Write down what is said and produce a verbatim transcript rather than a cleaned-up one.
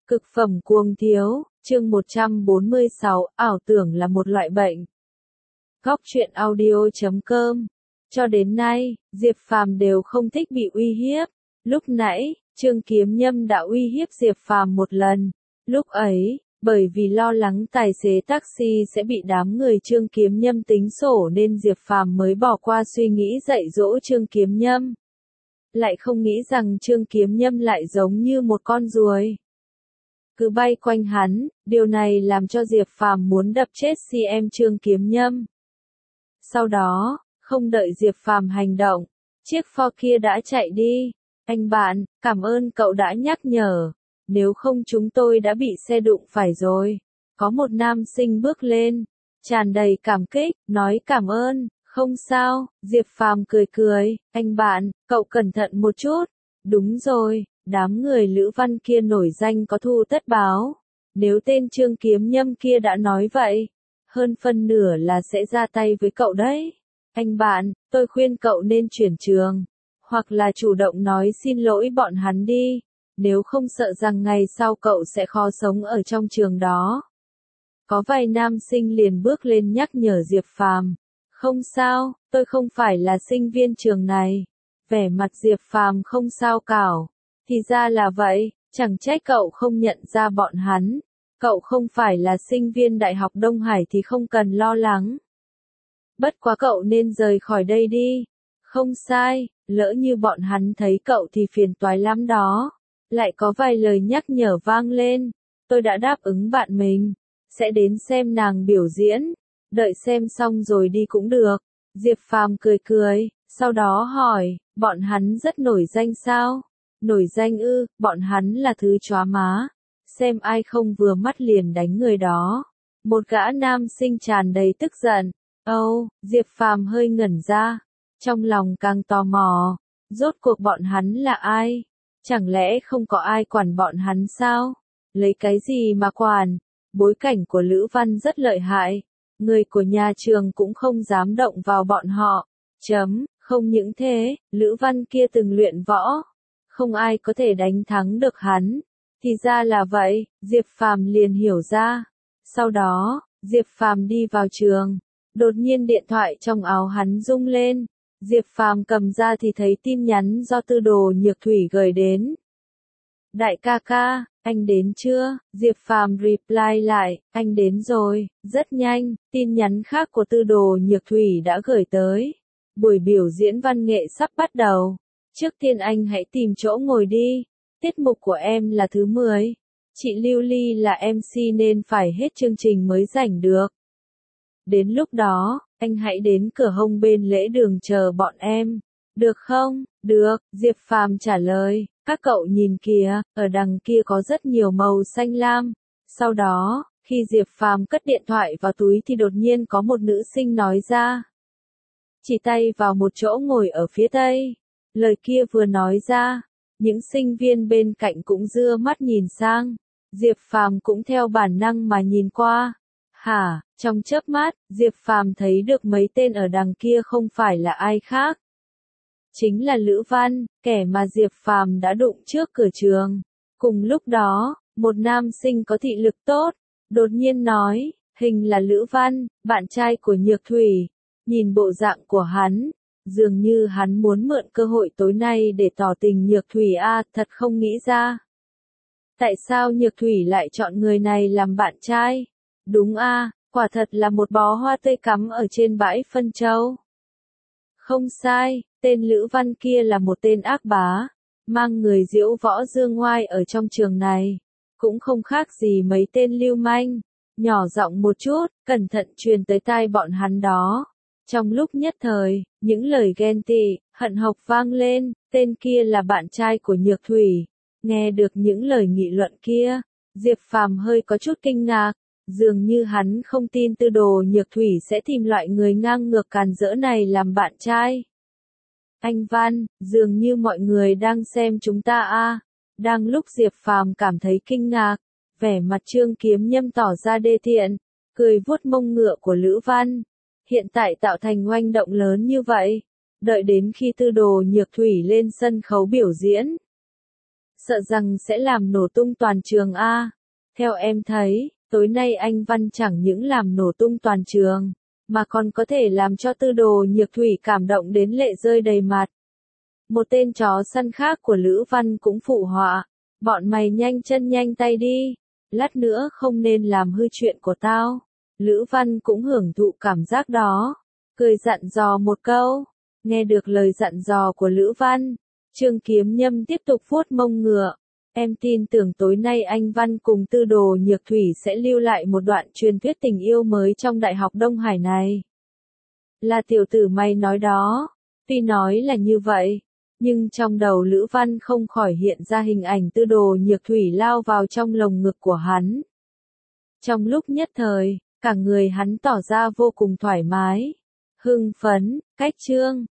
Cực phẩm cuồng thiếu, chương một trăm bốn mươi sáu, ảo tưởng là một loại bệnh. Góc truyện audio chấm com. Cho đến nay, Diệp Phàm đều không thích bị uy hiếp. Lúc nãy, Trương Kiếm Nhâm đã uy hiếp Diệp Phàm một lần. Lúc ấy, bởi vì lo lắng tài xế taxi sẽ bị đám người Trương Kiếm Nhâm tính sổ nên Diệp Phàm mới bỏ qua suy nghĩ dạy dỗ Trương Kiếm Nhâm. Lại không nghĩ rằng Trương Kiếm Nhâm lại giống như một con ruồi. Cứ bay quanh hắn, điều này làm cho Diệp Phàm muốn đập chết si em Trương Kiếm Nhâm. Sau đó, không đợi Diệp Phàm hành động, chiếc Ford kia đã chạy đi. Anh bạn, cảm ơn cậu đã nhắc nhở, nếu không chúng tôi đã bị xe đụng phải rồi. Có một nam sinh bước lên, tràn đầy cảm kích, nói cảm ơn. Không sao, Diệp Phàm cười cười, anh bạn, cậu cẩn thận một chút. Đúng rồi, đám người Lữ Văn kia nổi danh có thù tất báo. Nếu tên Trương Kiếm Nhâm kia đã nói vậy, hơn phân nửa là sẽ ra tay với cậu đấy. Anh bạn, tôi khuyên cậu nên chuyển trường, hoặc là chủ động nói xin lỗi bọn hắn đi, nếu không sợ rằng ngày sau cậu sẽ khó sống ở trong trường đó. Có vài nam sinh liền bước lên nhắc nhở Diệp Phàm. Không sao, tôi không phải là sinh viên trường này. Vẻ mặt Diệp Phàm không sao cảo. Thì ra là vậy, chẳng trách cậu không nhận ra bọn hắn. Cậu không phải là sinh viên Đại học Đông Hải thì không cần lo lắng. Bất quá cậu nên rời khỏi đây đi. Không sai, lỡ như bọn hắn thấy cậu thì phiền toái lắm đó. Lại có vài lời nhắc nhở vang lên. Tôi đã đáp ứng bạn mình, sẽ đến xem nàng biểu diễn. Đợi xem xong rồi đi cũng được. Diệp Phàm cười cười, sau đó hỏi, bọn hắn rất nổi danh sao? Nổi danh ư, bọn hắn là thứ chóa má. Xem ai không vừa mắt liền đánh người đó. Một gã nam sinh tràn đầy tức giận. Âu, oh, Diệp Phàm hơi ngẩn ra. Trong lòng càng tò mò. Rốt cuộc bọn hắn là ai? Chẳng lẽ không có ai quản bọn hắn sao? Lấy cái gì mà quản? Bối cảnh của Lữ Văn rất lợi hại. Người của nhà trường cũng không dám động vào bọn họ. Chấm, không những thế, Lữ Văn kia từng luyện võ. Không ai có thể đánh thắng được hắn. Thì ra là vậy, Diệp Phàm liền hiểu ra. Sau đó, Diệp Phàm đi vào trường. Đột nhiên điện thoại trong áo hắn rung lên. Diệp Phàm cầm ra thì thấy tin nhắn do Tư Đồ Nhược Thủy gửi đến. Đại ca ca, anh đến chưa? Diệp Phàm reply lại, anh đến rồi, rất nhanh. Tin nhắn khác của Tư Đồ Nhược Thủy đã gửi tới. Buổi biểu diễn văn nghệ sắp bắt đầu. Trước tiên anh hãy tìm chỗ ngồi đi. Tiết mục của em là thứ mười. Chị Lưu Ly là em xê nên phải hết chương trình mới rảnh được. Đến lúc đó, anh hãy đến cửa hông bên lễ đường chờ bọn em. Được không? Được, Diệp Phàm trả lời. Các cậu nhìn kìa, ở đằng kia có rất nhiều màu xanh lam. Sau đó, khi Diệp Phàm cất điện thoại vào túi thì đột nhiên có một nữ sinh nói ra. Chỉ tay vào một chỗ ngồi ở phía tây. Lời kia vừa nói ra, những sinh viên bên cạnh cũng dưa mắt nhìn sang. Diệp Phàm cũng theo bản năng mà nhìn qua. Hả, trong chớp mắt, Diệp Phàm thấy được mấy tên ở đằng kia không phải là ai khác. Chính là Lữ Văn, kẻ mà Diệp Phàm đã đụng trước cửa trường. Cùng lúc đó, một nam sinh có thị lực tốt, đột nhiên nói, hình là Lữ Văn, bạn trai của Nhược Thủy. Nhìn bộ dạng của hắn, dường như hắn muốn mượn cơ hội tối nay để tỏ tình Nhược Thủy a, thật không nghĩ ra. Tại sao Nhược Thủy lại chọn người này làm bạn trai? Đúng a, quả thật là một bó hoa tươi cắm ở trên bãi phân châu. Không sai, tên Lữ Văn kia là một tên ác bá, mang người diễu võ dương ngoai ở trong trường này. Cũng không khác gì mấy tên lưu manh. Nhỏ giọng một chút, cẩn thận truyền tới tai bọn hắn đó. Trong lúc nhất thời, những lời ghen tị, hận hộc vang lên, tên kia là bạn trai của Nhược Thủy. Nghe được những lời nghị luận kia, Diệp Phàm hơi có chút kinh ngạc. Dường như hắn không tin Tư Đồ Nhược Thủy sẽ tìm loại người ngang ngược càn rỡ này làm bạn trai. Anh Văn, dường như mọi người đang xem chúng ta a. Đang lúc Diệp Phàm cảm thấy kinh ngạc, vẻ mặt Trương Kiếm Nhâm tỏ ra đê tiện, cười vuốt mông ngựa của Lữ Văn. Hiện tại tạo thành oanh động lớn như vậy, đợi đến khi Tư Đồ Nhược Thủy lên sân khấu biểu diễn. sợ rằng sẽ làm nổ tung toàn trường a. Theo em thấy, tối nay anh Văn chẳng những làm nổ tung toàn trường, mà còn có thể làm cho Tư Đồ Nhược Thủy cảm động đến lệ rơi đầy mặt. Một tên chó săn khác của Lữ Văn cũng phụ họa, bọn mày nhanh chân nhanh tay đi, lát nữa không nên làm hư chuyện của tao. Lữ Văn cũng hưởng thụ cảm giác đó, cười dặn dò một câu. Nghe được lời dặn dò của Lữ Văn, Trương Kiếm Nhâm tiếp tục vuốt mông ngựa. Em tin tưởng tối nay anh Văn cùng Tư Đồ Nhược Thủy sẽ lưu lại một đoạn truyền thuyết tình yêu mới trong Đại học Đông Hải này. Là tiểu tử mày nói đó. Tuy nói là như vậy, nhưng trong đầu Lữ Văn không khỏi hiện ra hình ảnh Tư Đồ Nhược Thủy lao vào trong lồng ngực của hắn. Trong lúc nhất thời, cả người hắn tỏ ra vô cùng thoải mái, hưng phấn, cách chương.